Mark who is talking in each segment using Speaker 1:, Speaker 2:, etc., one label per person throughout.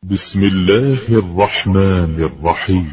Speaker 1: بسم الله الرحمن الرحيم.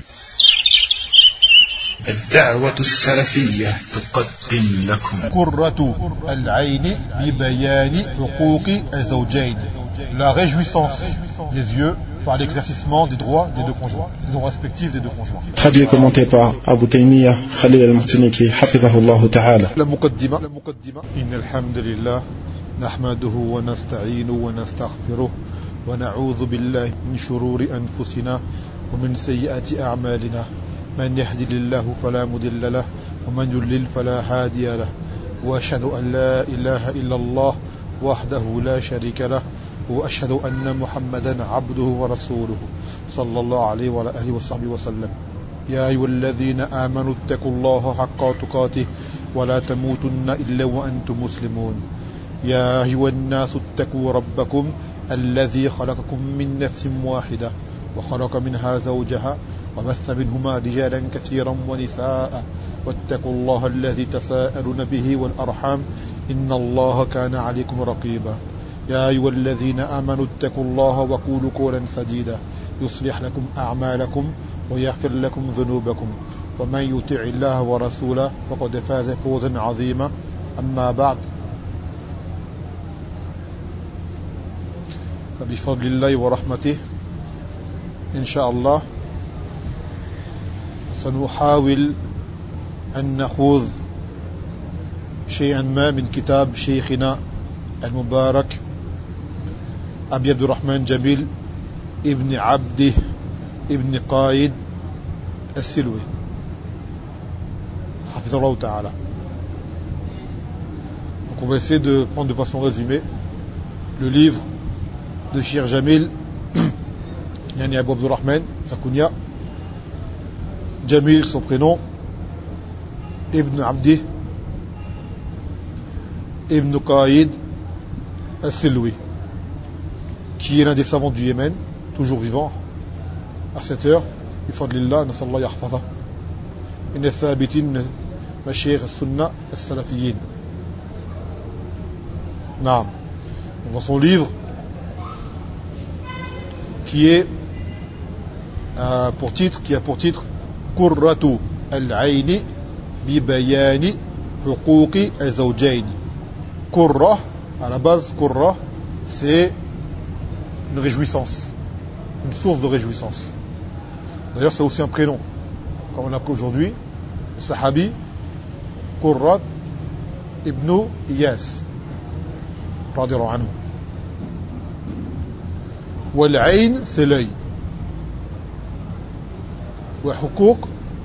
Speaker 2: الدعوة السلفية تقدم لكم
Speaker 3: قرة العين ببيان حقوق الزوجين. La réjouissance des yeux par l'éclaircissement des droits des deux conjoints, des droits respectifs des deux conjoints.
Speaker 4: Traduit et commenté par Abu Taymiyyah Khalil al-Muhtiniki hafidhahullah ta'ala.
Speaker 3: La muqaddima. Innal hamdalillah nahmaduhu wa nasta'inuhu wa nastaghfiruh wa na'udhu billahi min shururi anfusina wa min sayyiati a'malina. من يهدي الله فلا مضل له ومن يضلل فلا هادي له وأشهد أن لا إله إلا الله وحده لا شريك له وأشهد أن محمدا عبده ورسوله صلى الله عليه وعلى آله وصحبه وسلم. يا أيها الذين آمنوا اتقوا الله حق تقاته ولا تموتن إلا وأنتم مسلمون. يا أيها الناس اتقوا ربكم الذي خلقكم من نفس واحدة وخلق منها زوجها وبث منهما رجالا كثيرا ونساء واتقوا الله الذي تساءلون به والأرحام إن الله كان عليكم رقيبا. يا أيها الذين آمنوا اتقوا الله وقولوا قولا سديدا يصلح لكم أعمالكم ويغفر لكم ذنوبكم ومن يطع الله ورسوله فقد فاز فوزا عظيما. أما بعد فبفضل الله ورحمته إن شاء الله سنحاول أن نخوض شيئا ما من كتاب شيخنا المبارك أبي عبد الرحمن جميل ابن عبده ابن قايد السلوي حفظه الله تعالى. Donc on va essayer de prendre de façon résumée le livre de Cheikh Jamil Yani Abu Abdurrahman, sa kunya, Jamil, son prénom, Ibn Abdi, Ibn Qaïd, Al-Silwi, qui est l'un des savants du Yémen, toujours vivant, à cette heure, bifadlillah, nasallahu yahfadha, min al-thabitin, mashayikh al-sunnah, al-salafiyin. Naam. Dans son livre, qui a pour titre Qurratu al-Ayni bi bayani huquqi al-zawjayn. Qurra, à la base, Qurra, c'est une réjouissance, une source de réjouissance. D'ailleurs, c'est aussi un prénom, comme on l'appelle aujourd'hui, le sahabi Qurrat ibn Iyas, radiyallahu anhu. Wal-Ayn, c'est l'œil. Wa huquq,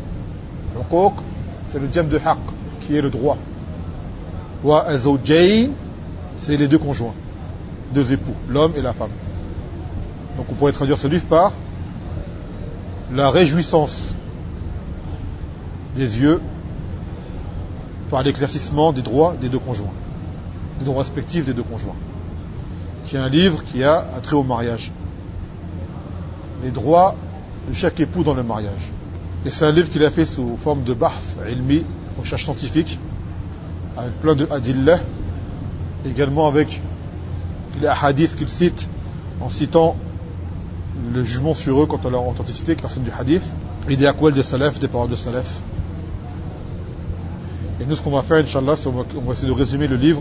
Speaker 3: c'est le jam de haqq, qui est le droit. Wa azawjayn, c'est les deux conjoints, deux époux, l'homme et la femme. Donc on pourrait traduire ce livre par la réjouissance des yeux par l'éclaircissement des droits des deux conjoints, des droits respectifs des deux conjoints, qui est un livre qui a attrait au mariage, les droits de chaque époux dans le mariage. Et c'est un livre qu'il a fait sous forme de bahth ilmi, recherche scientifique, avec plein de adillah, également avec les hadiths qu'il cite, en citant le jugement sur eux quant à leur authenticité, personne du hadith, et des aqwal des salaf, des paroles de salaf. Et nous, ce qu'on va faire, Inch'Allah, c'est on va essayer de résumer le livre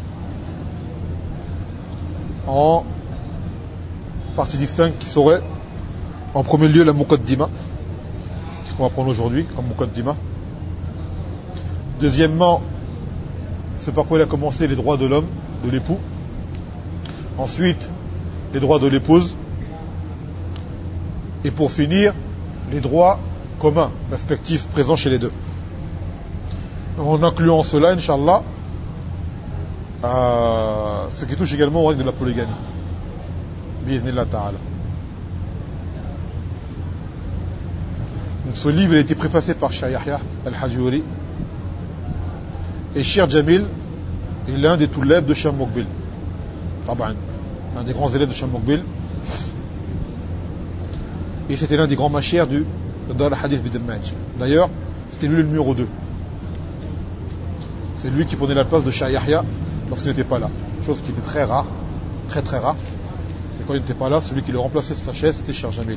Speaker 3: en parties distinctes qui seraient en premier lieu la muqaddima, ce qu'on va prendre aujourd'hui comme muqaddima. Deuxièmement, ce par quoi il a commencé, les droits de l'homme, de l'époux. Ensuite, les droits de l'épouse. Et pour finir, les droits communs, respectifs, présents chez les deux. En incluant cela, Inch'Allah, ce qui touche également aux règles de la polygamie. Bi'iznillah ta'ala. Donc ce livre a été préfacé par Cheikh Yahya al-Hajuri. Et Cheikh Jamil est l'un des toulèbes de Cheikh Mokbil. Taban, l'un des grands élèves de Cheikh Mokbil. Et c'était l'un des grands machères du Dar al-Hadith Bidemmaj. D'ailleurs, c'était lui le numéro 2. C'est lui qui prenait la place de Cheikh Yahya lorsqu'il n'était pas là. Chose qui était très rare, très très rare. Et quand il n'était pas là, celui qui le remplaçait sur sa chaise, c'était Cheikh Jamil.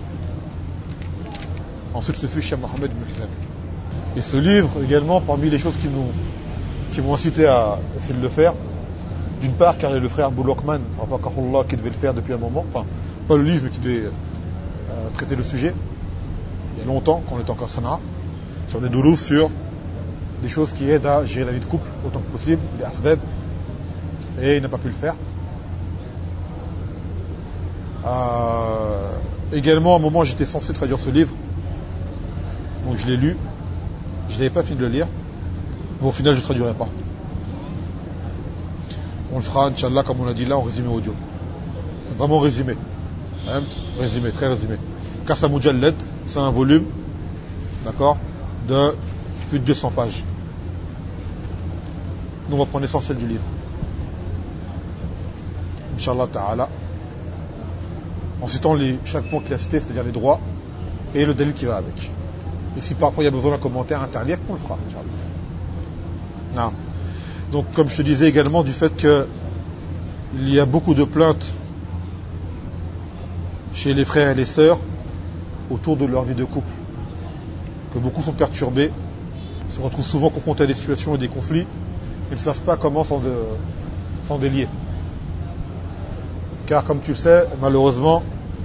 Speaker 3: Ensuite, ce fut Cheikh Mohamed Mouhizam. Et ce livre, également, parmi les choses qui m'ont incité à essayer de le faire, d'une part, car il y a le frère Bouloukman, qui devait le faire depuis un moment, enfin, pas le livre, mais qui devait traiter le sujet, il y a longtemps, quand on était encore à Sanaa, sur des doulous, sur des choses qui aident à gérer la vie de couple autant que possible, des asbab, et il n'a pas pu le faire. Également, à un moment, j'étais censé traduire ce livre, donc je l'ai lu, je n'avais pas fini de le lire, mais au final, je ne traduirai pas. On le fera, Inch'Allah, comme on l'a dit là, en résumé audio. Vraiment résumé. Résumé, très résumé. Kassa Mujallad, c'est un volume, d'accord, de plus de 200 pages. Nous, on va prendre l'essentiel du livre. Inch'Allah ta'ala. En citant chaque point qu'il a cité, c'est-à-dire les droits et le dalil qui va avec. Et si parfois il y a besoin d'un commentaire interlié, on le fera, Inch'Allah. Non. Donc, comme je te disais également, du fait qu'il y a beaucoup de plaintes chez les frères et les sœurs autour de leur vie de couple, que beaucoup sont perturbés, se retrouvent souvent confrontés à des situations et des conflits, ils ne savent pas comment s'en délier. Car comme tu le sais, malheureusement,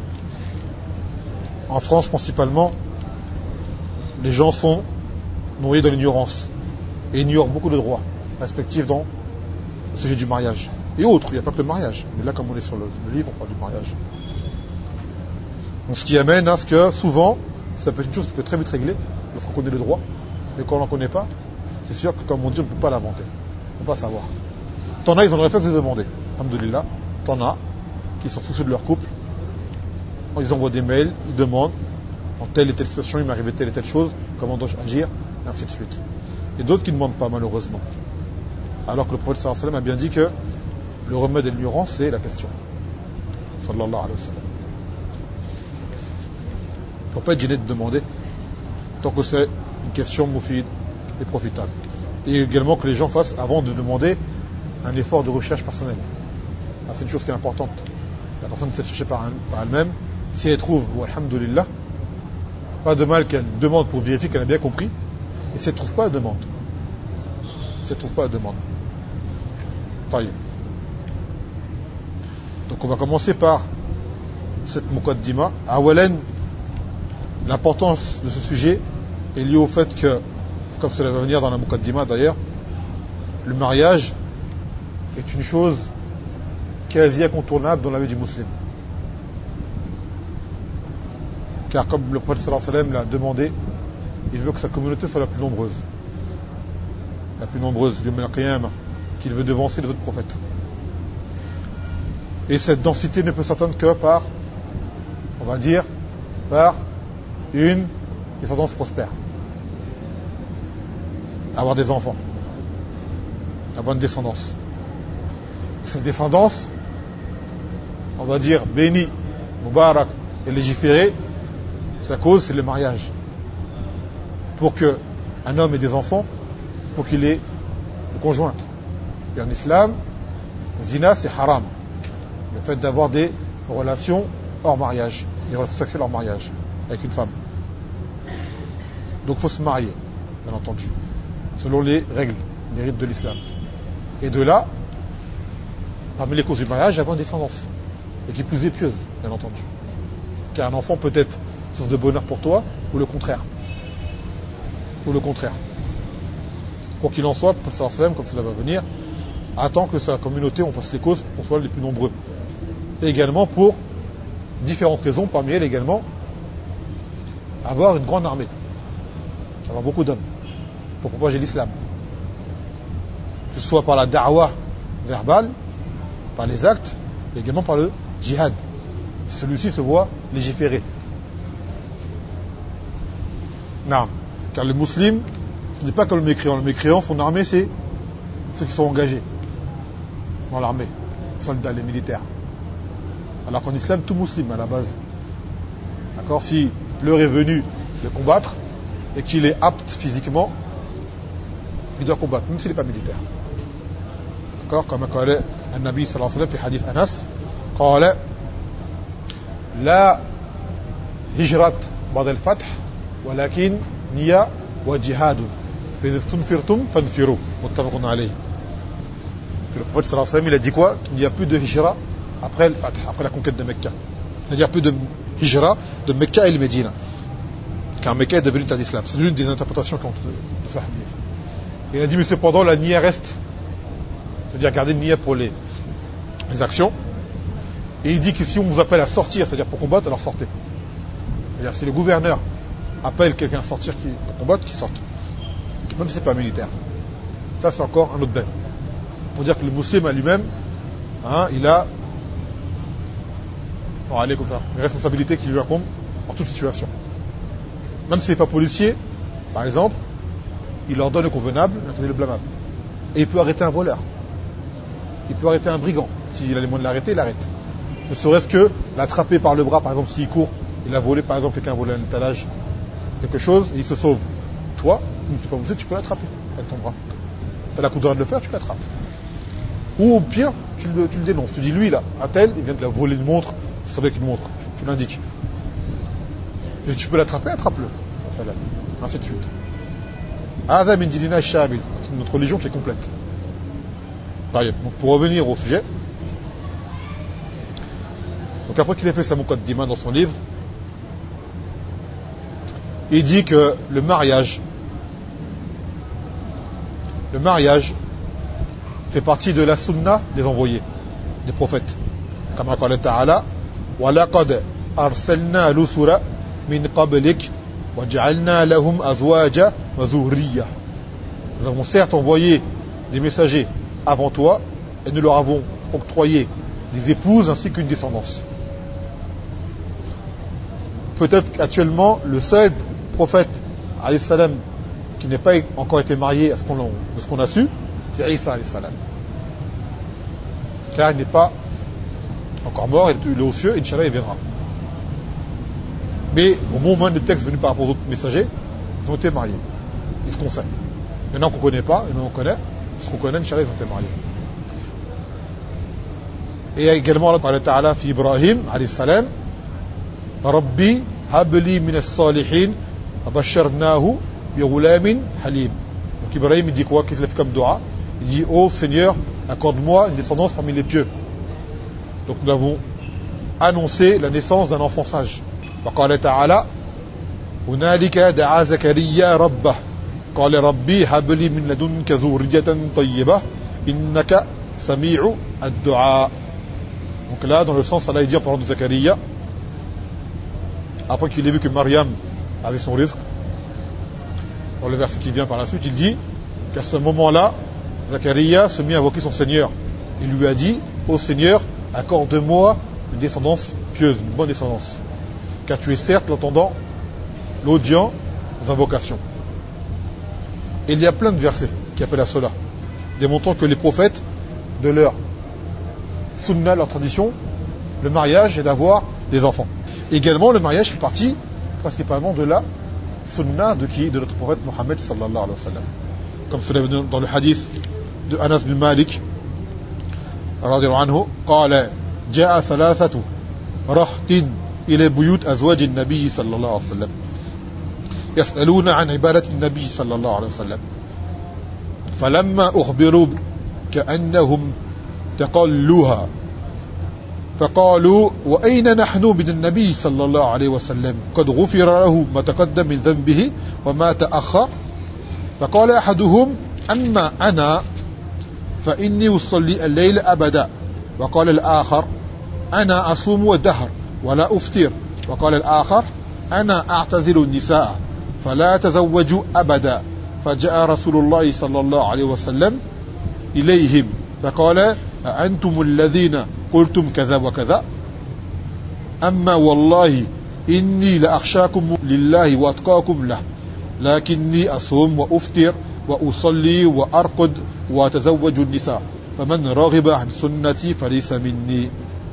Speaker 3: en France principalement, les gens sont noyés dans l'ignorance et ignorent beaucoup de droits respectifs dans le sujet du mariage. Et autres, il n'y a pas que le mariage. Mais là, comme on est sur le livre, on parle du mariage. Donc, ce qui amène à ce que, souvent, ça peut être une chose qui peut très vite régler, lorsqu'on connaît le droit, mais quand on n'en connaît pas, c'est sûr que, comme on dit, on ne peut pas l'inventer. On ne peut pas savoir. T'en as, ils ont le réflexe de demander. Alhamdoulilah. T'en as, qui sont soucieux de leur couple. Ils envoient des mails, ils demandent, en telle et telle situation, il m'est arrivé telle et telle chose, comment dois-je agir, et ainsi de suite. Et d'autres qui ne demandent pas, malheureusement. Alors que le prophète sallallahu alayhi wa sallam a bien dit que le remède et l'ignorance, c'est la question. Sallallahu alayhi wa sallam. Il ne faut pas être gêné de demander, tant que c'est une question moufide et profitable. Et également que les gens fassent, avant de demander, un effort de recherche personnelle. C'est une chose qui est importante. La personne s'est cherchée par elle-même. Si elle trouve, ou alhamdoulilah, pas de mal qu'elle demande pour vérifier qu'elle a bien compris. Et si elle ne trouve pas, elle demande. Si elle ne trouve pas, elle demande. Taïe. Donc on va commencer par cette muqaddima. Awalan, l'importance de ce sujet est liée au fait que, comme cela va venir dans la muqaddima d'ailleurs, le mariage est une chose quasi incontournable dans la vie du musulman. Car comme le prophète sallallahu alayhi wa sallam l'a demandé, il veut que sa communauté soit la plus nombreuse. La plus nombreuse, le Al-Qiyamah, qu'il veut devancer les autres prophètes. Et cette densité ne peut s'atteindre que par, on va dire, par une descendance prospère. Avoir des enfants. Avoir une descendance. Cette descendance, on va dire, bénie, mubarak et légiférée, sa cause, c'est le mariage. Pour qu'un homme ait des enfants, il faut qu'il ait une conjointe. Et en islam, zina, c'est haram. Le fait d'avoir des relations hors mariage, des relations sexuelles hors mariage, avec une femme. Donc il faut se marier, bien entendu, selon les règles, les rites de l'islam. Et de là, parmi les causes du mariage, avoir une descendance. Et qui plus est pieuse, bien entendu. Car un enfant peut être source de bonheur pour toi, ou le contraire. Ou le contraire. Quoi qu'il en soit, le prophète sallallahu alayhi wa sallam, quand cela va venir, attend que sa communauté, on fasse les causes pour qu'on soit les plus nombreux. Et également pour différentes raisons, parmi elles également, avoir une grande armée. Avoir beaucoup d'hommes. Pour propager l'islam. Que ce soit par la da'wah verbale, par les actes, et également par le djihad. Si celui-ci se voit légiféré. Non. Car le musulman, ce n'est pas comme le mécréant. Le mécréant, son armée, c'est ceux qui sont engagés dans l'armée. Soldats, les militaires. Alors qu'en islam, tout musulman à la base. D'accord ? Si l'heure est venue de combattre, et qu'il est apte physiquement, il doit combattre, même s'il n'est pas militaire. D'accord ? Comme قال النبي صلى الله عليه وسلم في حديث أنس قال لا هجرة بعد الفتح ولكن نية وجهاد فإذا استنفرتم فانفروا متفق عليه. Le prophète sallallahu alayhi wa sallam, il a dit quoi? Qu'il n'y a plus de hijra après le Fath, après la conquête de Mecca. C'est-à-dire plus de hijra de Mecca et le Médine. Car Mecca est devenu État d'islam. C'est l'une des interprétations de ce hadith. Il a dit, mais cependant, la niya reste. C'est-à-dire garder une niya pour les actions. Et il dit que si on vous appelle à sortir, c'est-à-dire pour combattre, alors sortez. C'est-à-dire si le gouverneur appelle quelqu'un à sortir pour combattre, qu'il sorte. Même si c'est pas militaire. Ça, c'est encore un autre bain. Pour dire que le musulman lui-même, il a une responsabilité qui lui incombe en toute situation. Même s'il n'est pas policier, par exemple, il leur donne le convenable, il le blâmable. Et il peut arrêter un voleur. Il peut arrêter un brigand. S'il a les moyens de l'arrêter, il l'arrête. Ne serait-ce que l'attraper par le bras, par exemple, s'il court, il a volé, par exemple, quelqu'un a volé un étalage, quelque chose, et il se sauve. Toi, tu peux l'attraper avec ton bras. Tu as la coudre de le faire, tu l'attrapes. Ou au pire, tu le dénonces. Tu dis, lui là, un tel, il vient de la voler une montre, il savait qu'une montre, tu l'indiques. Si tu peux l'attraper, attrape-le. Ainsi de suite. Hadha min dinina shamil. C'est notre religion qui est complète. Donc pour revenir au sujet, donc après qu'il ait fait sa muqaddima dans son livre, il dit que le mariage fait partie de la sunna des envoyés, des prophètes. Comme Allah Ta'ala, wa laqad arsalna lusura min qablik wa ja'alna lahum azwaja wa zurriya. Nous avons certes envoyé des messagers avant toi et nous leur avons octroyé des épouses ainsi qu'une descendance. Peut-être qu'actuellement le seul prophète alayhi salam qui n'est pas encore été marié de ce qu'on a su, c'est Isa alayhi salam. Car il n'est pas encore mort, il est aux cieux, Inch'Allah il viendra. Mais au moment des textes venus par rapport aux autres messagers, ils ont été mariés. C'est ce qu'on sait. Il y en a qu'on ne connaît pas, il y en a qu'on connaît. Ce qu'on connaît, Inch'Allah, ils ont été mariés. Et également, Allah Ta'ala Ta'ala, fi Ibrahim, alayhi salam, Rabbi, habli min as-salihin, abasharnahu, bi ghulamin halim. Donc Ibrahim, il dit quoi? Qu'il l'a fait comme dua. Il dit, oh Seigneur, accorde-moi une descendance parmi les pieux. Donc nous avons annoncé la naissance d'un enfant sage. وقال تعالى هنالك دعا زكريا ربه قال ربي هب لي من لدنك ذرية طيبة إنك سميع الدعاء. Donc là, dans le sens, Allah dit en parlant de Zakaria, après qu'il ait vu que Mariam avait son risque, dans le verset qui vient par la suite, il dit qu'à ce moment-là, Zakaria se mit à invoquer son Seigneur. Il lui a dit, ô Seigneur, accorde-moi une descendance pieuse, une bonne descendance. Car tu es certes l'entendant, l'audient aux invocations. Et il y a plein de versets qui appellent à cela, démontrant que les prophètes, de leur sunna, leur tradition, le mariage est d'avoir des enfants. Également, le mariage fait partie principalement de la sunna de qui? De notre prophète Mohammed sallallahu alayhi wa sallam. Comme cela dans le hadith de Anas bin Malik, radiyallahu anhu, قال جاء ثلاثة رهط إلى بيوت أزواج النبي صلى الله عليه وسلم يسألون عن عبادة النبي صلى الله عليه وسلم فلما أخبروا كأنهم تقلوها فقالوا وأين نحن من النبي صلى الله عليه وسلم قد غفر له ما تقدم من ذنبه وما تأخر فقال أحدهم أما أنا فإني أصلي الليل أبدا وقال الآخر أنا أصوم الدهر ولا أفطر وقال الآخر أنا أعتزل النساء فلا تزوجوا أبدا فجاء رسول الله صلى الله عليه وسلم إليهم فقال أنتم الذين قلتم كذا وكذا أما والله إني لأخشاكم لله وأتقاكم له لكني أصوم وأفطر وأصلي وأرقد وأتزوج النساء فمن رغب عن سنتي فليس مني.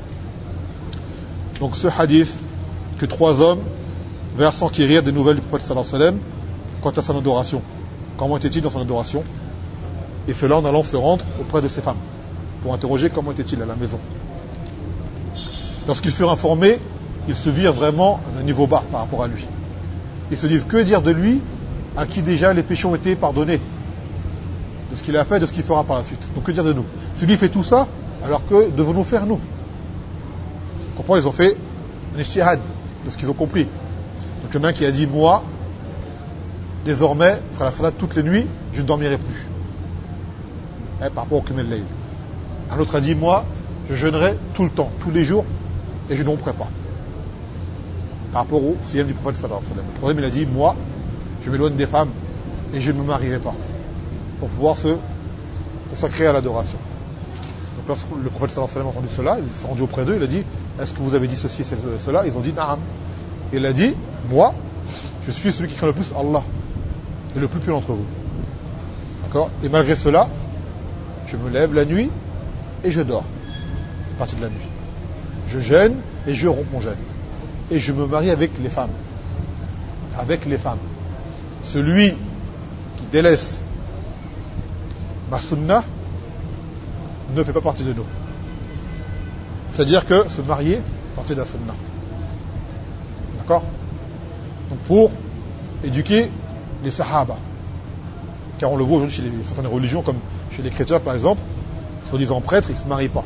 Speaker 3: Donc ce hadith que trois hommes vinrent s'enquérir des nouvelles du prophète sallallahu alayhi wa sallam quant à son adoration. Comment était-il dans son adoration? Et cela en allant se rendre auprès de ses femmes pour interroger comment était-il à la maison. Lorsqu'ils furent informés ils se virent vraiment d'un niveau bas par rapport à lui. Ils se disent, que dire de lui, à qui déjà les péchés ont été pardonnés, de ce qu'il a fait, de ce qu'il fera par la suite. Donc que dire de nous? Si lui fait tout ça, alors que devons-nous faire nous? Comprends, ils ont fait un ijtihad de ce qu'ils ont compris. Donc il y en a un qui a dit, moi, désormais, je ferai la salat toutes les nuits, je ne dormirai plus. Par rapport au Qiyam al-Layl. Un autre a dit, moi, je jeûnerai tout le temps, tous les jours, et je ne romperai pas. Par rapport au siyam du prophète sallallahu alayhi wa sallam. Le troisième, il a dit, moi, je m'éloigne des femmes, et je ne me marierai pas. Pour pouvoir se consacrer à l'adoration. Donc lorsque le prophète sallallahu alayhi wa sallam a entendu cela, il s'est rendu auprès d'eux, il a dit, est-ce que vous avez dit ceci et cela? Ils ont dit, na'am. Et il a dit, moi, je suis celui qui craint le plus Allah, et le plus pieux d'entre vous. D'accord? Et malgré cela, je me lève la nuit, et je dors, une partie de la nuit. Je jeûne, et je romps mon jeûne. Et je me marie avec les femmes. Avec les femmes. Celui qui délaisse ma sunna ne fait pas partie de nous. C'est-à-dire que se marier fait partie de la sunna. D'accord? Donc pour éduquer les sahaba. Car on le voit aujourd'hui chez certaines religions, comme chez les chrétiens par exemple, soi-disant prêtres, ils ne se marient pas.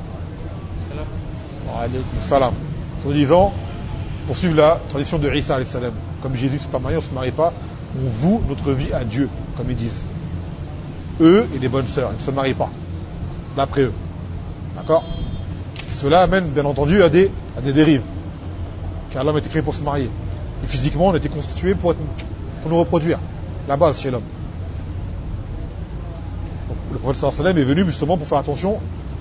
Speaker 3: Salam. Soi-disant, pour suivre la tradition de Isa alayhi salam. Comme Jésus ne s'est pas marié, on ne se marie pas, on voue notre vie à Dieu, comme ils disent. Eux et des bonnes sœurs, ils ne se marient pas. D'après eux. D'accord? Cela amène, bien entendu, à des dérives. Car l'homme a été créé pour se marier. Et physiquement, on a été constitué pour nous reproduire. La base chez l'homme. Donc, le prophète sallallahu alayhi wa sallam est venu justement pour faire attention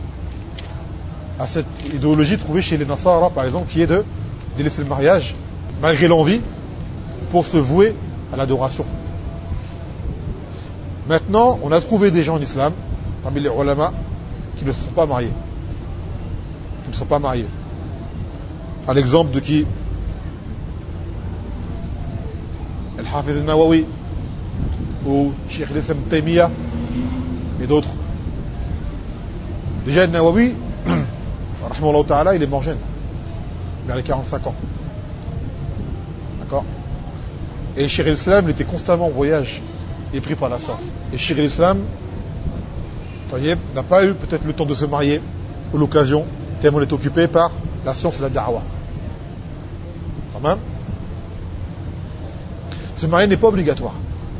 Speaker 3: à cette idéologie trouvée chez les Nasara, par exemple, qui est de délaisser le mariage, malgré l'envie, pour se vouer à l'adoration. Maintenant, on a trouvé des gens en islam, parmi les ulama, qui ne se sont pas mariés. Qui ne sont pas mariés. À l'exemple de qui? Al-Hafiz al-Nawawi, ou Cheikh al-Islam Taymiyyah, et d'autres. Déjà, al-Nawawi, rahimahullah ta'ala, il est mort jeune, vers les 45 ans. D'accord? Et Cheikh al-Islam, il était constamment en voyage, et pris par la science. Et Cheikh al-Islam, n'a pas eu peut-être le temps de se marier, ou l'occasion, tellement il est occupé par la science et la da'wa. Tamam? Se marier n'est pas obligatoire.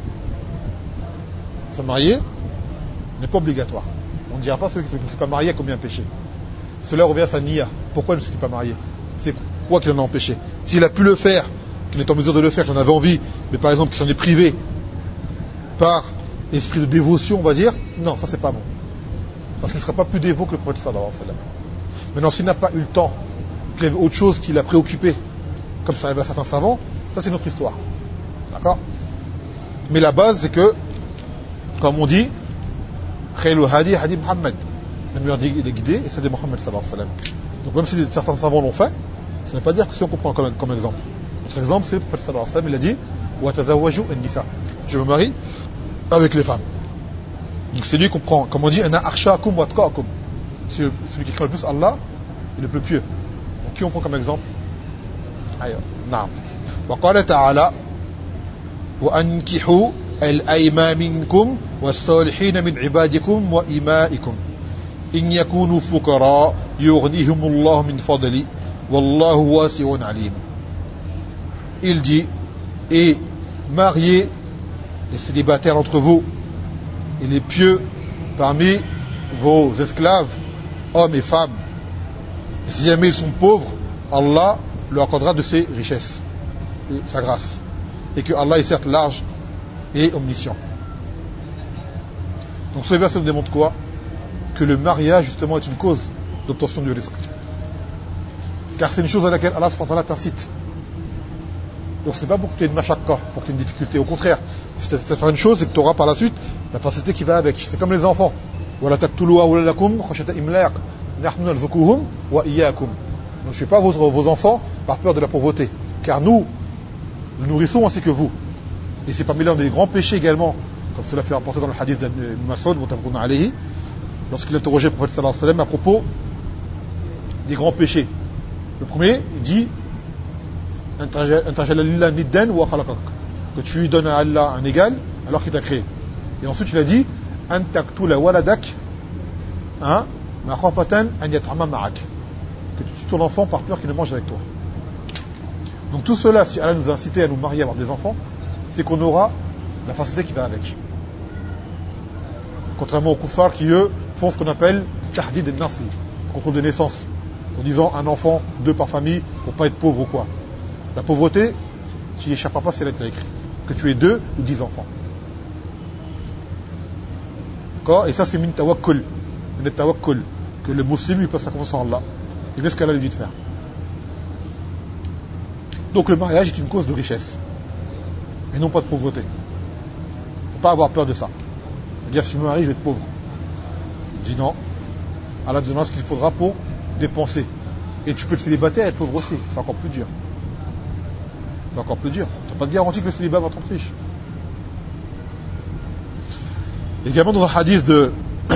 Speaker 3: Se marier n'est pas obligatoire. On ne dira pas celui qui ne s'est pas marié a commis un péché. Cela revient à sa niya. Pourquoi il ne s'est pas marié? C'est quoi qui l'en a empêché? S'il a pu le faire, qu'il est en mesure de le faire, qu'il en avait envie, mais par exemple qu'il s'en est privé par esprit de dévotion, on va dire, non, ça c'est pas bon. Parce qu'il ne sera pas plus dévot que le prophète sallallahu alayhi wa sallam. Maintenant, s'il n'a pas eu le temps, qu'il y avait autre chose qui l'a préoccupé, comme ça arrive à certains savants, ça c'est notre histoire. D'accord? Mais la base, c'est que, comme on dit, Khaylul Hadi, Hadi Muhammad. Le meilleur des guidés, et c'est de Muhammad sallallahu alayhi wa sallam. Donc même si certains savants l'ont fait, ça ne veut pas dire que si on comprend comme exemple. Notre exemple, c'est le prophète sallallahu alayhi wa sallam, il a dit, Wa tazawwaju an-nisa. Je me marie avec les femmes. Donc c'est lui qui comprend. Comme on dit, Ana akhshaakum wa atqaakum. C'est celui qui craint le plus Allah et le plus pieux. Donc qui on prend comme exemple? Aïe. Naam. Wa qala ta'ala wa ankihu al-ayma minkum was-salihin min ibadikum wa imaikum in yakunu fuqara yughnihimullahu min fadli wallahu wasi'un alim. Il dit, et mariez les célibataires entre vous et les pieux parmi vos esclaves, hommes et femmes. Et si jamais ils sont pauvres, Allah leur accordera de ses richesses, de sa grâce. Et que Allah est certes large et omniscient. Donc ce verset nous démontre quoi? Que le mariage justement est une cause d'obtention du risque. Car c'est une chose à laquelle Allah subhanahu wa ta'ala t'incite. Donc c'est pas pour que tu aies une mashakka, pour que tu aies une difficulté. Au contraire, si tu as faire une chose, c'est que tu auras par la suite la facilité qui va avec. C'est comme les enfants. Wala taqtulu awladakum khashyata imlaq. Nahnu narzuquhum wa iyyakum. Ne tuez pas vos enfants par peur de la pauvreté. Car nous nourrissons ainsi que vous. Et c'est parmi l'un des grands péchés également, comme cela fait rapporter dans le hadith de Mas'ud, muttafaqun alayhi, lorsqu'il interrogeait le prophète sallallahu alayhi wa sallam à propos des grands péchés. Le premier, il dit que tu lui donnes à Allah un égal alors qu'il t'a créé. Et ensuite il a dit que tu tues ton enfant par peur qu'il ne mange avec toi. Donc tout cela, si Allah nous a incité à nous marier, à avoir des enfants, c'est qu'on aura la facilité qui va avec. Contrairement aux kuffars qui eux font ce qu'on appelle tahdid al-nasl, contrôle de naissance, en disant un enfant, 2 par famille, pour pas être pauvre ou quoi. La pauvreté, tu n'y échapperas pas, c'est là que tu as écrit. Que tu aies 2 ou 10 enfants. D'accord? Et ça c'est min tawakkul. Min tawakkul. Que le musulman lui passe sa confiance en Allah. Il fait ce qu'Allah lui dit de faire. Donc le mariage est une cause de richesse. Et non pas de pauvreté. Faut pas avoir peur de ça. C'est-à-dire si je me marie, je vais être pauvre. Il dit non. Allah te donnera ce qu'il faudra pour dépenser. Et tu peux être célibataire et être pauvre aussi. C'est encore plus dur. C'est encore plus dur. Tu n'as pas de garantie que le célibat va te rendre riche. Également dans un hadith que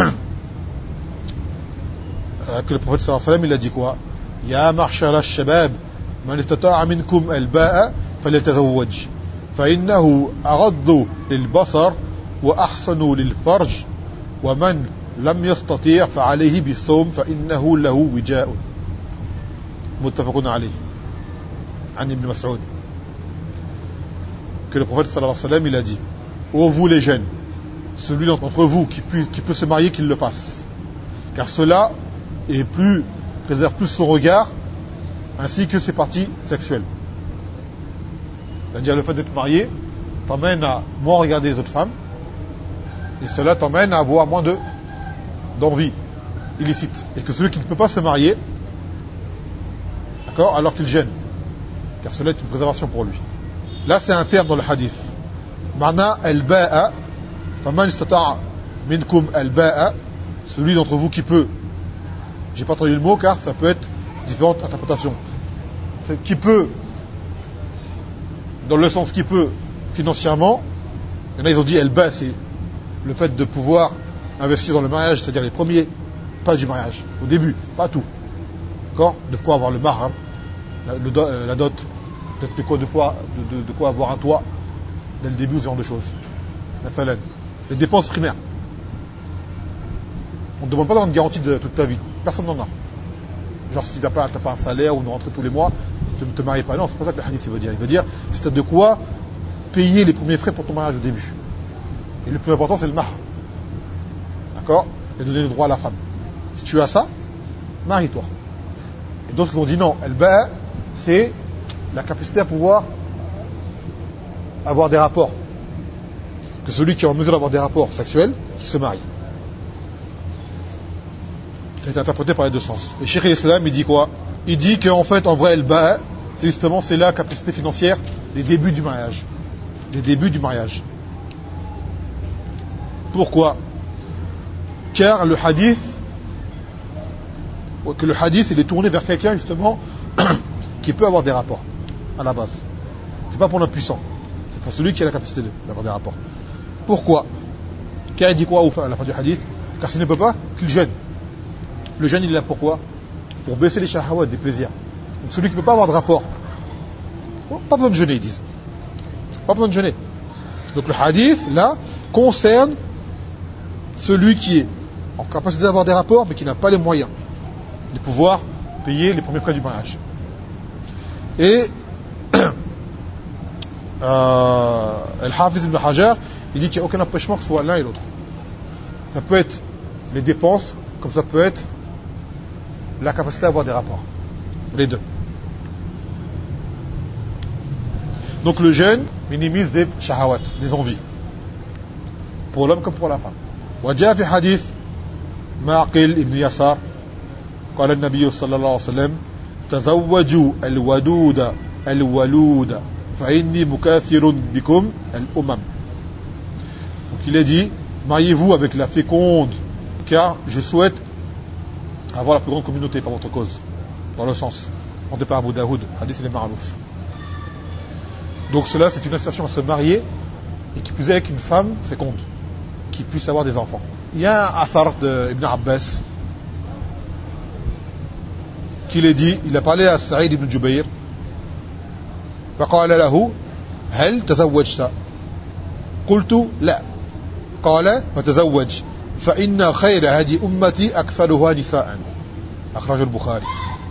Speaker 3: le prophète sallallahu alayhi wa sallam il a dit quoi? Ya marshara al-shabab man istata'a minkum al-ba'a falyatazawwaj fa innahu aghaddu lil-basar wa ahsanu lil-farj wa man lam yastati' fa alayhi bis-sawm fa innahu lahu wija'un. Muttafaqun alayhi. An Ibn Mas'ud. Que le prophète sallallahu alayhi wa sallam il a dit: ô vous les jeunes, celui d'entre vous qui peut se marier, qu'il le fasse, car cela préserve plus son regard ainsi que ses parties sexuelles. C'est-à-dire le fait d'être marié t'emmène à moins regarder les autres femmes et cela t'emmène à avoir moins d'envie illicite. Et que celui qui ne peut pas se marier, d'accord, alors qu'il gêne, car cela est une préservation pour lui. Là c'est un terme dans le hadith. Ma'na al-ba'a faman istata'a minkum al-ba'a, celui d'entre vous qui peut. J'ai pas traduit le mot car ça peut être différentes interprétations. C'est qui peut, dans le sens qui peut financièrement. Il y en a ils ont dit al-ba, c'est le fait de pouvoir investir dans le mariage, c'est-à-dire les premiers pas du mariage, au début, pas tout. D'accord? De quoi avoir le mahram, la dot, peut-être de quoi avoir un toit dès le début, ce genre de choses. Les dépenses primaires. On ne demande pas d'avoir une garantie de toute ta vie. Personne n'en a. Genre si tu n'as pas un salaire ou une rentrée tous les mois, tu ne te maries pas. Non, c'est pas ça que le hadith veut dire. Il veut dire si tu as de quoi payer les premiers frais pour ton mariage au début. Et le plus important c'est le mahr. D'accord? Et donner le droit à la femme. Si tu as ça, marie-toi. Et d'autres ils ont dit non, al-ba' c'est la capacité à pouvoir avoir des rapports. Que celui qui est en mesure d'avoir des rapports sexuels, qui se marie. C'est interprété par les deux sens. Et Cheikh al-Islam, il dit quoi? Il dit qu'en fait, en vrai, al-ba', c'est la capacité financière des débuts du mariage. Les débuts du mariage. Pourquoi? Car le hadith, il est tourné vers quelqu'un, justement, qui peut avoir des rapports, à la base. C'est pas pour l'impuissant. C'est pour celui qui a la capacité d'avoir des rapports. Pourquoi? Car il dit quoi à la fin du hadith? Car s'il ne peut pas, qu'il gêne. Le jeûne, il est là pourquoi? Pour baisser les shahawat, des plaisirs. Donc celui qui ne peut pas avoir de rapport, pas besoin de jeûner, ils disent. Pas besoin de jeûner. Donc le hadith, là, concerne celui qui est en capacité d'avoir des rapports, mais qui n'a pas les moyens de pouvoir payer les premiers frais du mariage. Et Al-Hafiz ibn Hajar, il dit qu'il n'y a aucun empêchement que ce soit l'un et l'autre. Ça peut être les dépenses, comme ça peut être la capacité d'avoir des rapports. Les deux. Donc le jeûne minimise des shahawat, des envies. Pour l'homme comme pour la femme. وجاء في حديث معقل ابن يسار قال النبي صلى الله عليه وسلم تزوجوا الولود فإني مكاثر بكم الأمم. Donc il a dit, mariez-vous avec la féconde, car je souhaite avoir la plus grande communauté par votre cause. Dans le sens, on n'est pas Abu Daoud, hadith il est ma'alouf. Donc cela c'est une incitation à se marier, et qui plus est avec une femme féconde, qui puisse avoir des enfants. Il y a un athar d'Ibn Abbas, qu'il a dit, il a parlé à Saïd ibn Jubayr, فقال له هل تزوجت قلت لا قال فتزوج فإن خير هذه أمتي أكثرها نساء أخرج البخاري.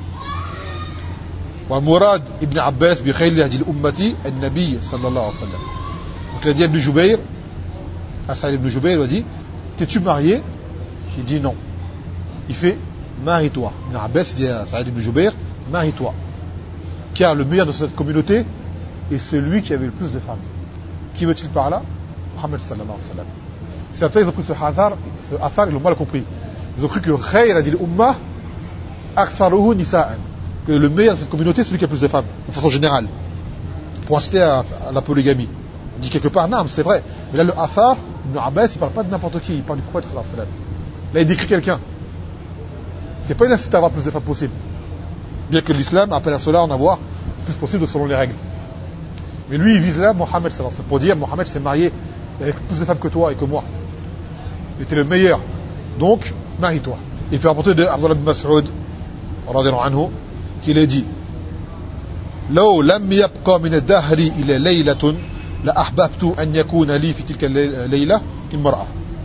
Speaker 3: ومراد ابن عباس بخير هذه الأمة النبي صلى الله عليه وسلم. Donc il a dit à Ibn Jubayr, à Saïd ibn Jubayr, il a dit t'es-tu marié? Il dit non. Il fait marie-toi. Ibn Abbas dit à Saïd ibn Jubayr marie-toi, car le meilleur de cette communauté est celui qui avait le plus de femmes. Qui veut-il par là? Muhammad sallallahu alayhi wa sallam. Certains ils ont pris ce hasard, ils l'ont mal compris. Ils ont cru que khayr hadil ummah aktharuhu nisa'an, que le meilleur de cette communauté c'est celui qui a plus de femmes, de façon générale, pour inciter à la polygamie. On dit quelque part, non, c'est vrai. Mais là, le hasard, Ibn Abbas, il parle pas de n'importe qui, il parle du prophète sallallahu alayhi wa sallam. Là, il décrit quelqu'un. C'est pas une incite à avoir plus de femmes possible. Bien que l'islam appelle à cela en avoir le plus possible selon les règles. Mais lui, il vise là Mohammed sallallahu alayhi wa sallam, pour dire Mohammed s'est marié avec plus de femmes que toi et que moi. Il était le meilleur. Donc, marie-toi. Il fait rapporter de Abdullah ibn Mas'ud, radiyallahu anhu, qu'il a dit لو لم يبقى من الدهر إلى ليلة لأحببت أن يكون لي في تلك الليلة المرأة.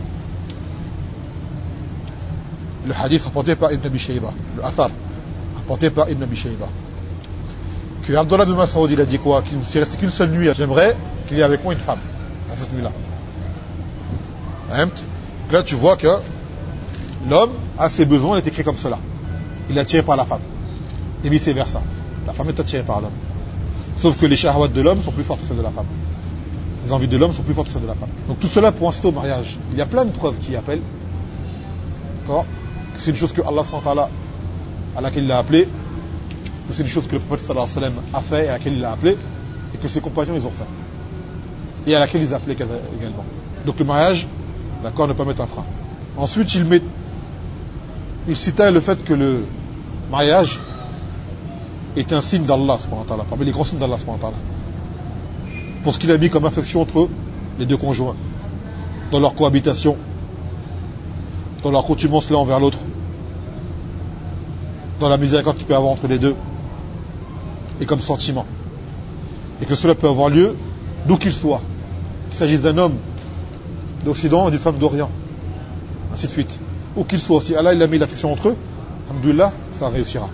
Speaker 3: Le hadith rapporté par Ibn Abi Shayba, le athar rapporté par Ibn Abi Shayba, que Abdullah ibn Mas'ud il a dit quoi, qu'il ne s'est resté qu'une seule nuit, j'aimerais qu'il y ait avec moi une femme à cette nuit-là. Là tu vois que l'homme a ses besoins, il est écrit comme cela, il est attiré par la femme et vice versa, la femme est attirée par l'homme, sauf que les shahwat de l'homme sont plus fortes que celles de la femme, les envies de l'homme sont plus fortes que celles de la femme. Donc tout cela pour inciter au mariage. Il y a plein de preuves qui appellent, d'accord, que c'est une chose que Allah subhanahu wa ta'ala, à laquelle il l'a appelé, que c'est une chose que le prophète sallallahu alayhi wa sallam a fait et à laquelle il l'a appelé, et que ses compagnons ils ont fait, et à laquelle ils appelaient également. Donc le mariage, d'accord, ne peut pas mettre un frein. Ensuite il citait le fait que le mariage est un signe d'Allah subhanahu wa ta'ala, parmi les grands signes d'Allah subhanahu wa ta'ala, pour ce qu'il a mis comme affection entre les deux conjoints, dans leur cohabitation, dans leur contumance l'un envers l'autre, dans la miséricorde qu'il peut y avoir entre les deux, et comme sentiment. Et que cela peut avoir lieu d'où qu'il soit, qu'il s'agisse d'un homme d'Occident et d'une femme d'Orient, ainsi de suite. Où qu'il soit, si Allah il a mis l'affection entre eux, alhamdoulilah, ça réussira.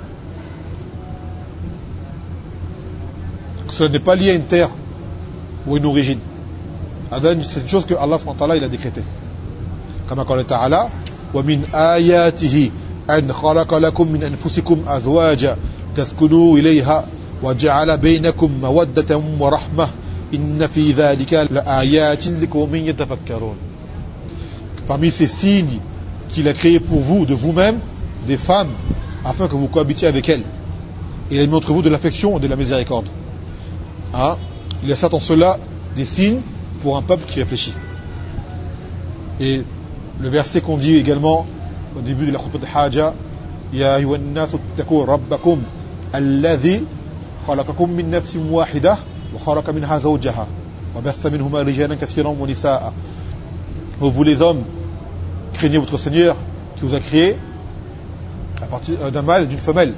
Speaker 3: Cela n'est pas lié à une terre ou à une origine. C'est une chose que Allah subhanahu wa ta'ala il a décrété. Comme قال تعالى ومن آياته أن خلق لكم من أنفسكم أزواجا تسكنوا إليها وجعل بينكم مودة ورحمة إن في ذلك لآيات لقوم يتفكرون. Parmi ces signes qu'il a créés pour vous, de vous-même, des femmes, afin que vous cohabitiez avec elles. Et il a mis entre vous de l'affection et de la miséricorde. Hein? Il y a certes en cela des signes pour un peuple qui réfléchit. Et le verset qu'on dit également au début de la khutbah al-haja, Ya ayyuhan nas ittaqu rabbakum alladhi khalaqakum min nafsin wahidah wa khalaqa minha zawjaha wa batha minhuma rijalan kathiran wa nisaa. Vous les hommes, craignez votre Seigneur qui vous a créé à partir d'un mâle et d'une femelle,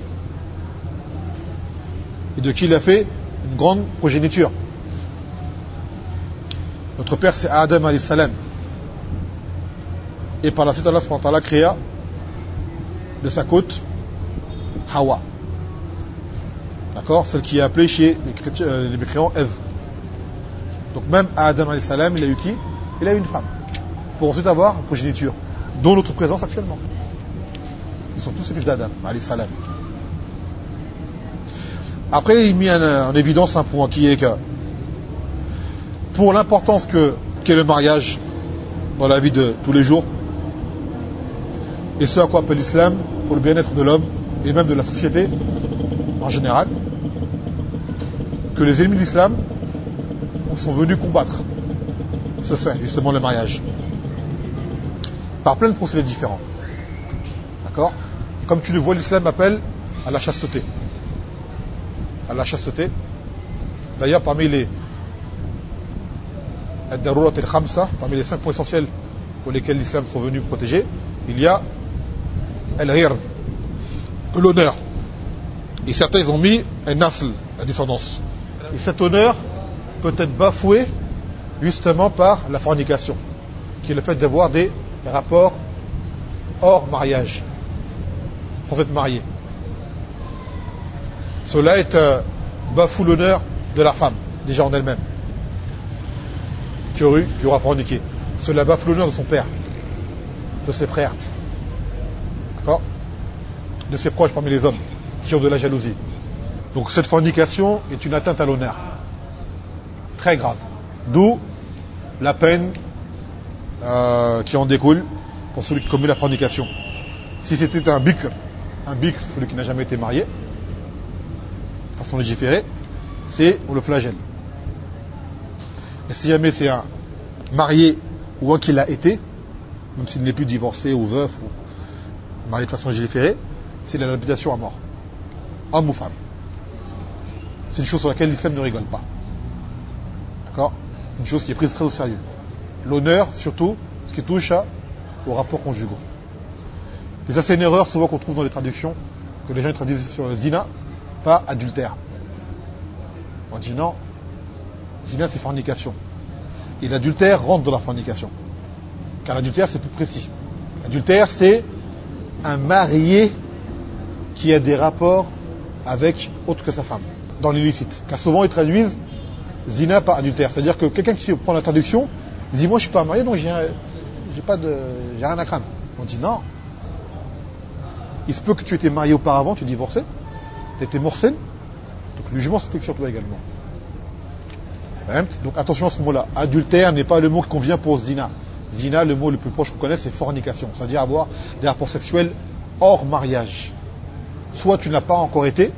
Speaker 3: et de qui il a fait une grande progéniture. Notre père c'est Adam alayhi salam, et par la suite Allah subhanahu wa ta'ala créa de sa côte Hawa, d'accord, celle qui est appelée chez les mécréants Ève. Donc même Adam alayhi salam il a eu qui? Il a eu une femme, pour ensuite avoir une progéniture, dont notre présence actuellement. Ils sont tous les fils d'Adam alayhi salam. Après il met en évidence un point qui est que pour l'importance qu'est le mariage dans la vie de tous les jours, et ce à quoi appelle l'islam pour le bien-être de l'homme et même de la société en général, que les ennemis de l'islam sont venus combattre ce fait, justement le mariage, par plein de procédés différents. D'accord? Comme tu le vois, l'islam appelle à la chasteté. À la chasteté. D'ailleurs, parmi les ad-darurat al-khamsa, parmi les 5 points essentiels pour lesquels l'islam sont venus protéger, il y a al-ghird, l'honneur. Et certains ils ont mis un nasl, la descendance. Et cet honneur peut être bafoué justement par la fornication, qui est le fait d'avoir des rapports hors mariage, sans être marié. Cela bafoue l'honneur de la femme, déjà en elle-même, qui aura forniqué. Cela bafoue l'honneur de son père, de ses frères, d'accord, de ses proches parmi les hommes, qui ont de la jalousie. Donc cette fornication est une atteinte à l'honneur, très grave. D'où la peine qui en découle pour celui qui commet la fornication. Si c'était un bikr, celui qui n'a jamais été marié, de façon légiférée, on le flagelle. Et si jamais c'est un marié ou un qui l'a été, même s'il n'est plus divorcé ou veuf ou marié de façon légiférée, c'est la lapidation à mort, homme ou femme. C'est une chose sur laquelle l'islam ne rigole pas. D'accord ? Une chose qui est prise très au sérieux. L'honneur, surtout, ce qui touche aux rapports conjugaux. Et ça, c'est une erreur souvent qu'on trouve dans les traductions, que les gens traduisent sur le zina, pas adultère. On dit non, zina c'est fornication. Et l'adultère rentre dans la fornication. Car l'adultère c'est plus précis. L'adultère c'est un marié qui a des rapports avec autre que sa femme, dans l'illicite. Car souvent ils traduisent zina par adultère. C'est-à-dire que quelqu'un qui prend la traduction dit moi je suis pas marié donc j'ai rien à craindre. On dit non. Il se peut que tu étais marié auparavant, tu es divorcé, tu étais morcène, donc le jugement s'applique sur toi également. Donc attention à ce mot-là. Adultère n'est pas le mot qui convient pour zina. Zina, le mot le plus proche qu'on connaisse, c'est fornication, c'est-à-dire avoir des rapports sexuels hors mariage. Soit tu n'as pas encore été,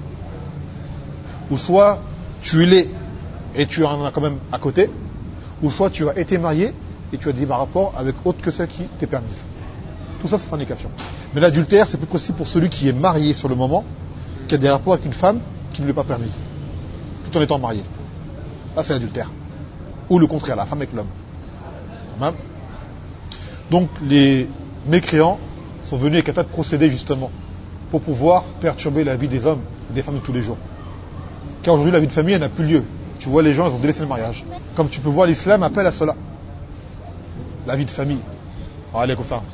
Speaker 3: ou soit tu l'es et tu en as quand même à côté, ou soit tu as été marié et tu as des rapports avec autre que celle qui t'est permise. Tout ça c'est fornication. Mais l'adultère c'est plus précis pour celui qui est marié sur le moment, qui a des rapports avec une femme qui ne lui est pas permise, tout en étant marié. Là c'est l'adultère. Ou le contraire, la femme avec l'homme. Donc les mécréants sont venus avec un tas de procédés justement pour pouvoir perturber la vie des hommes et des femmes de tous les jours. Car aujourd'hui la vie de famille elle n'a plus lieu. Tu vois les gens ils ont délaissé le mariage. Comme tu peux voir l'islam appelle à cela. La vie de famille. Allez comme ça.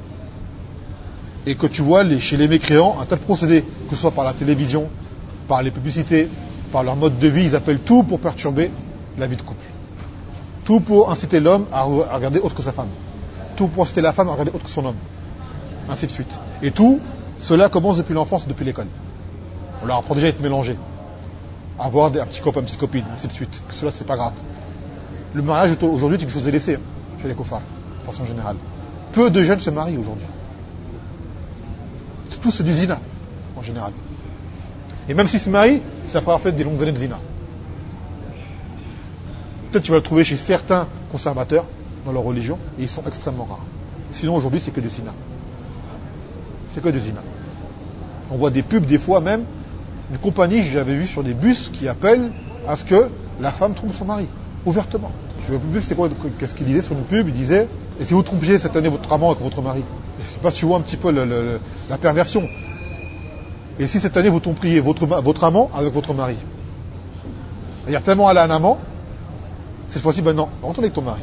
Speaker 3: Et que tu vois chez les mécréants un tas de procédés, que ce soit par la télévision, par les publicités, par leur mode de vie, ils appellent tout pour perturber la vie de couple. Tout pour inciter l'homme à regarder autre que sa femme. Tout pour inciter la femme à regarder autre que son homme. Ainsi de suite. Et tout, cela commence depuis l'enfance, depuis l'école. On leur apprend déjà à être mélangés. À avoir un petit copain, une petite copine, ainsi de suite. Que cela, c'est pas grave. Le mariage, aujourd'hui, c'est quelque chose de laissé, chez les kofars, de façon générale. Peu de jeunes se marient aujourd'hui. Tout c'est du zina, en général. Et même s'ils se marient, c'est après avoir fait des longues années de zina. Peut-être tu vas le trouver chez certains conservateurs dans leur religion, et ils sont extrêmement rares. Sinon aujourd'hui c'est que du zina. C'est que du zina. On voit des pubs des fois même, une compagnie, j'avais vu sur des bus qui appellent à ce que la femme trompe son mari, ouvertement. Je ne sais plus c'était quoi, qu'est-ce qu'il disait sur une pub, il disait, et si vous trompiez cette année votre amant avec votre mari, je ne sais pas si tu vois un petit peu la perversion. Et si cette année vous trompiez votre amant avec votre mari, c'est-à-dire tellement elle a un amant, cette fois-ci, ben non, retourne avec ton mari.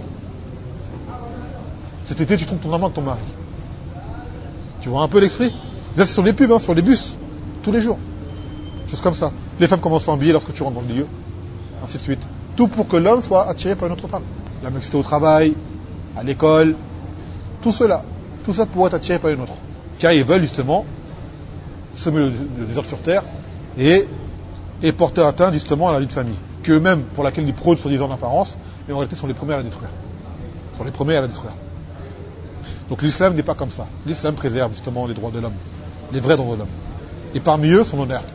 Speaker 3: Cet été, tu trompes ton amant avec ton mari. Tu vois un peu l'esprit? C'est sur les pubs, sur les bus, tous les jours. Choses comme ça. Les femmes commencent à s'habiller lorsque tu rentres dans le milieu, ainsi de suite. Tout pour que l'homme soit attiré par une autre femme. La mixité au travail, à l'école, tout cela. Tout ça pour être attiré par une autre. Car ils veulent justement semer le désordre sur terre et porter atteinte justement à la vie de famille. Qu'eux-mêmes, pour laquelle ils prônent soi-disant en apparence, mais en réalité sont les premiers à la détruire. Sont les premiers à la détruire. Donc l'islam n'est pas comme ça. L'islam préserve justement les droits de l'homme, les vrais droits de l'homme. Et parmi eux, son honneur.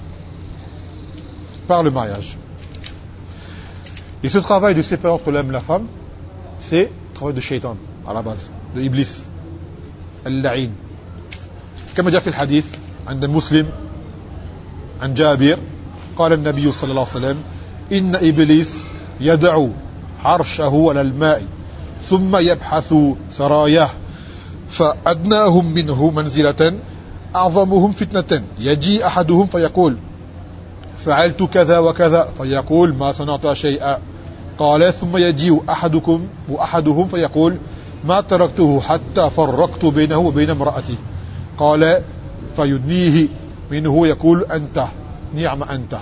Speaker 3: Par le mariage. Et ce travail de séparer entre l'homme et la femme, c'est le travail de shaitan, à la base, de Iblis. Al-La'in. كما جاء في الحديث عند المسلم عن جابر قال النبي صلى الله عليه وسلم إن إبليس يدع عرشه على الماء ثم يبحث سراياه فأدناهم منه منزلة أعظمهم فتنة يجي أحدهم فيقول فعلت كذا وكذا فيقول ما صنعت شيئا قال ثم يجيء أحدهم فيقول ما تركته حتى فرقت بينه وبين امرأتي قال فيدنيه منه يقول أنت نعم أنت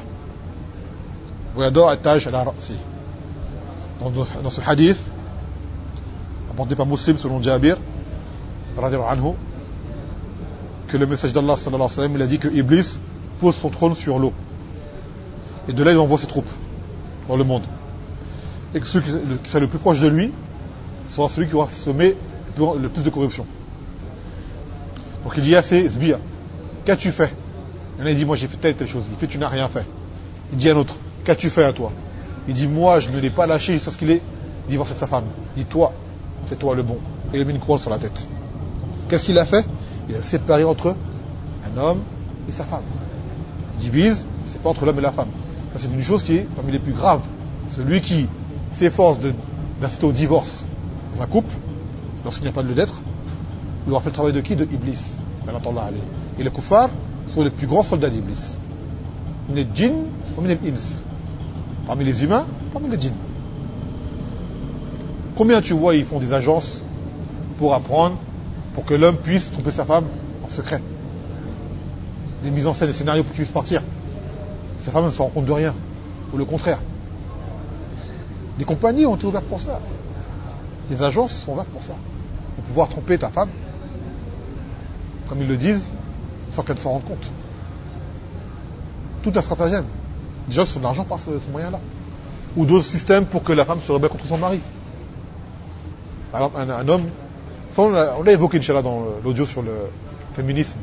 Speaker 3: ويضع التاج على رأسه. Dans ce hadith apporté par Muslim selon Jabir radiyallahu anhu, que le message d'Allah sallallahu alayhi wa sallam, il a dit que Iblis pose son trône sur l'eau et de là il envoie ses troupes dans le monde, et que celui qui sera le plus proche de lui sera celui qui aura semé le plus de corruption. Donc il dit assez Zbiya, qu'as-tu fait? Il dit moi j'ai fait telle chose. Il fait tu n'as rien fait. Il dit à un autre, qu'as-tu fait à toi? Il dit moi je ne l'ai pas lâché jusqu'à ce qu'il ait divorcé de sa femme. Il dit toi, c'est toi le bon. Et il met une couronne sur la tête. Qu'est-ce qu'il a fait? Il a séparé entre un homme et sa femme. Il divise, c'est pas entre l'homme et la femme. Ça c'est une chose qui est parmi les plus graves. Celui qui s'efforce d'assister au divorce dans un couple, lorsqu'il n'y a pas de lieu d'être, il aura fait le travail de qui? De Iblis. Et les kuffars sont les plus grands soldats d'Iblis. Min al-jinn ou min al-ins. Parmi les humains, parmi les djinns. Combien tu vois ils font des agences pour apprendre, pour que l'homme puisse tromper sa femme en secret. Des mises en scène, des scénarios pour qu'il puisse partir. Sa femme ne se rend compte de rien. Ou le contraire. Les compagnies ont été ouvertes pour ça. Les agences sont ouvertes pour ça. Pour pouvoir tromper ta femme, comme ils le disent, sans qu'elle s'en rende compte. Tout un stratagème. Déjà, ils font de l'argent par ce moyen-là. Ou d'autres systèmes pour que la femme se rebelle contre son mari. Par exemple, un homme, ça on l'a évoqué, Inch'Allah, dans l'audio sur le féminisme.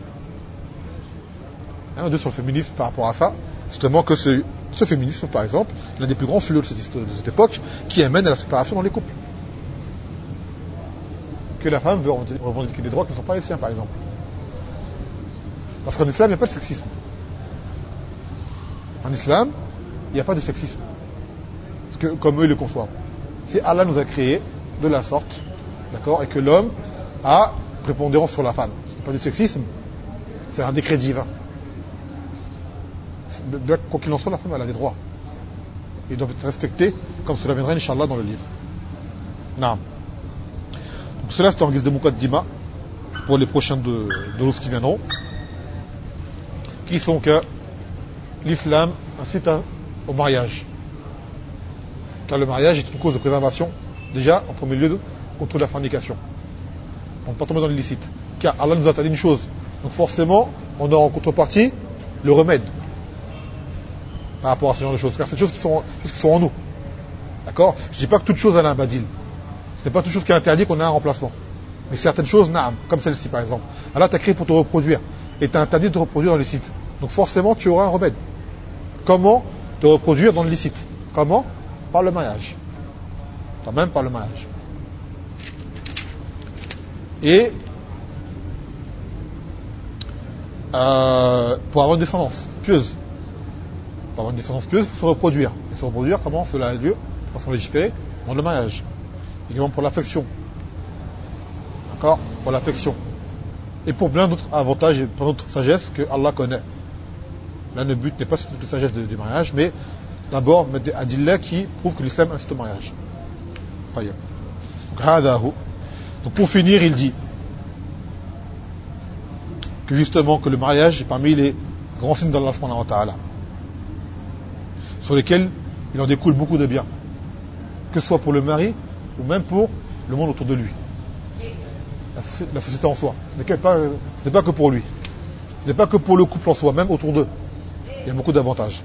Speaker 3: Un audio sur le féminisme par rapport à ça, justement que ce féminisme, par exemple, l'un des plus grands fléaux de cette époque, qui amène à la séparation dans les couples. Que la femme veut revendiquer des droits qui ne sont pas les siens, par exemple. Parce qu'en islam, il n'y a pas de sexisme. En islam, il n'y a pas de sexisme. Parce que, comme eux le conçoivent. C'est Allah nous a créés de la sorte, d'accord, et que l'homme a prépondérance sur la femme. Ce n'est pas du sexisme, c'est un décret divin. Quoi qu'il en soit, la femme elle a des droits. Ils doivent être respectés, comme cela viendra, Inch'Allah, dans le livre. Naam. Donc cela, c'est en guise de muqaddima pour les prochains de l'ouf qui viendront, qui sont que l'islam incite au mariage. Car le mariage est une cause de préservation, déjà, en premier lieu, contre la fornication. On ne peut pas tomber dans l'illicite. Car Allah nous a interdit une chose. Donc forcément, on aura en contrepartie le remède par rapport à ce genre de choses. Car c'est des choses qui sont en nous. D'accord? Je ne dis pas que toute chose a un badil. Ce n'est pas toute chose qui est interdite qu'on a un remplacement. Mais certaines choses, naam, comme celle-ci par exemple. Allah t'a créé pour te reproduire. Et t'a interdit de te reproduire dans le licite. Donc forcément, tu auras un remède. Comment te reproduire dans le licite? Comment? Par le mariage. Quand même par le mariage. Et pour avoir une descendance pieuse. Pour avoir une descendance pieuse, il faut se reproduire. Et se reproduire, comment cela a lieu? De façon légiférée, dans le mariage. Également pour l'affection. D'accord? Pour l'affection. Et pour plein d'autres avantages et plein d'autres sagesses que Allah connaît. Là, le but n'est pas sur toute la sagesse du mariage, mais d'abord mettre des adillah qui prouvent que l'islam incite au mariage. Donc pour finir, il dit que justement que le mariage est parmi les grands signes d'Allah subhanahu wa ta'ala, sur lesquels il en découle beaucoup de biens, que ce soit pour le mari ou même pour le monde autour de lui, la société en soi. Ce n'est pas que pour lui, ce n'est pas que pour le couple en soi, même autour d'eux il y a beaucoup d'avantages.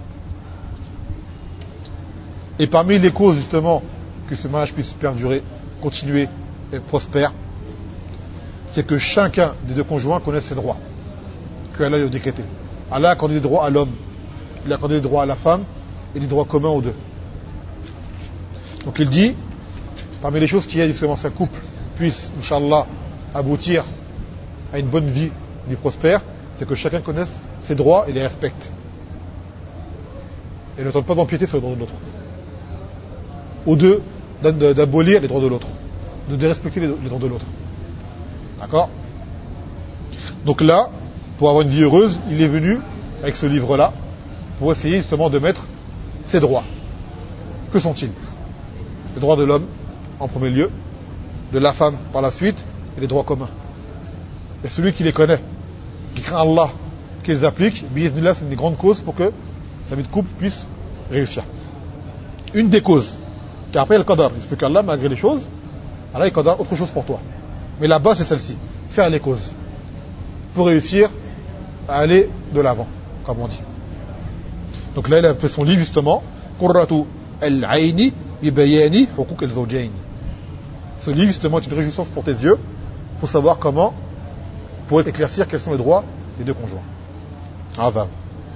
Speaker 3: Et parmi les causes justement que ce mariage puisse perdurer, continuer et prospère, c'est que chacun des deux conjoints connaisse ses droits que Allah lui a décrétés. Allah a accordé des droits à l'homme, il a accordé des droits à la femme et des droits communs aux deux. Donc il dit, parmi les choses qu'il y a justement, qu'un couple puisse, Inch'Allah, aboutir à une bonne vie prospère, c'est que chacun connaisse ses droits et les respecte. Et ne tente pas d'empiéter sur les droits de l'autre. Ou d'abolir les droits de l'autre. De dérespecter les droits de l'autre. D'accord? Donc là, pour avoir une vie heureuse, il est venu, avec ce livre-là, pour essayer justement de mettre ses droits. Que sont-ils? Les droits de l'homme en premier lieu, de la femme par la suite, et les droits communs. Et celui qui les connaît, qui craint Allah, qui les applique, bi'iznillah, c'est une grande cause pour que sa vie de couple puisse réussir. Une des causes, car après il y a le qadar, il se peut qu'Allah, malgré les choses, Allah il qadar autre chose pour toi. Mais la base c'est celle-ci, faire les causes, pour réussir à aller de l'avant, comme on dit. Donc là il a fait son livre justement, Qurratu al-Aini bi bayani huquq al-zawjayn. Ce livre justement est une réjouissance pour tes yeux, pour savoir comment, pour éclaircir quels sont les droits des deux conjoints. Azam.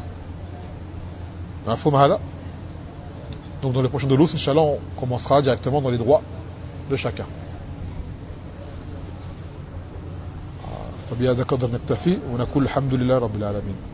Speaker 3: Info mahada. Donc dans les prochains Dulus, Inch'Allah, on commencera directement dans les droits de chacun. فبهذا قدر نكتفي ونقول الحمد لله رب العالمين.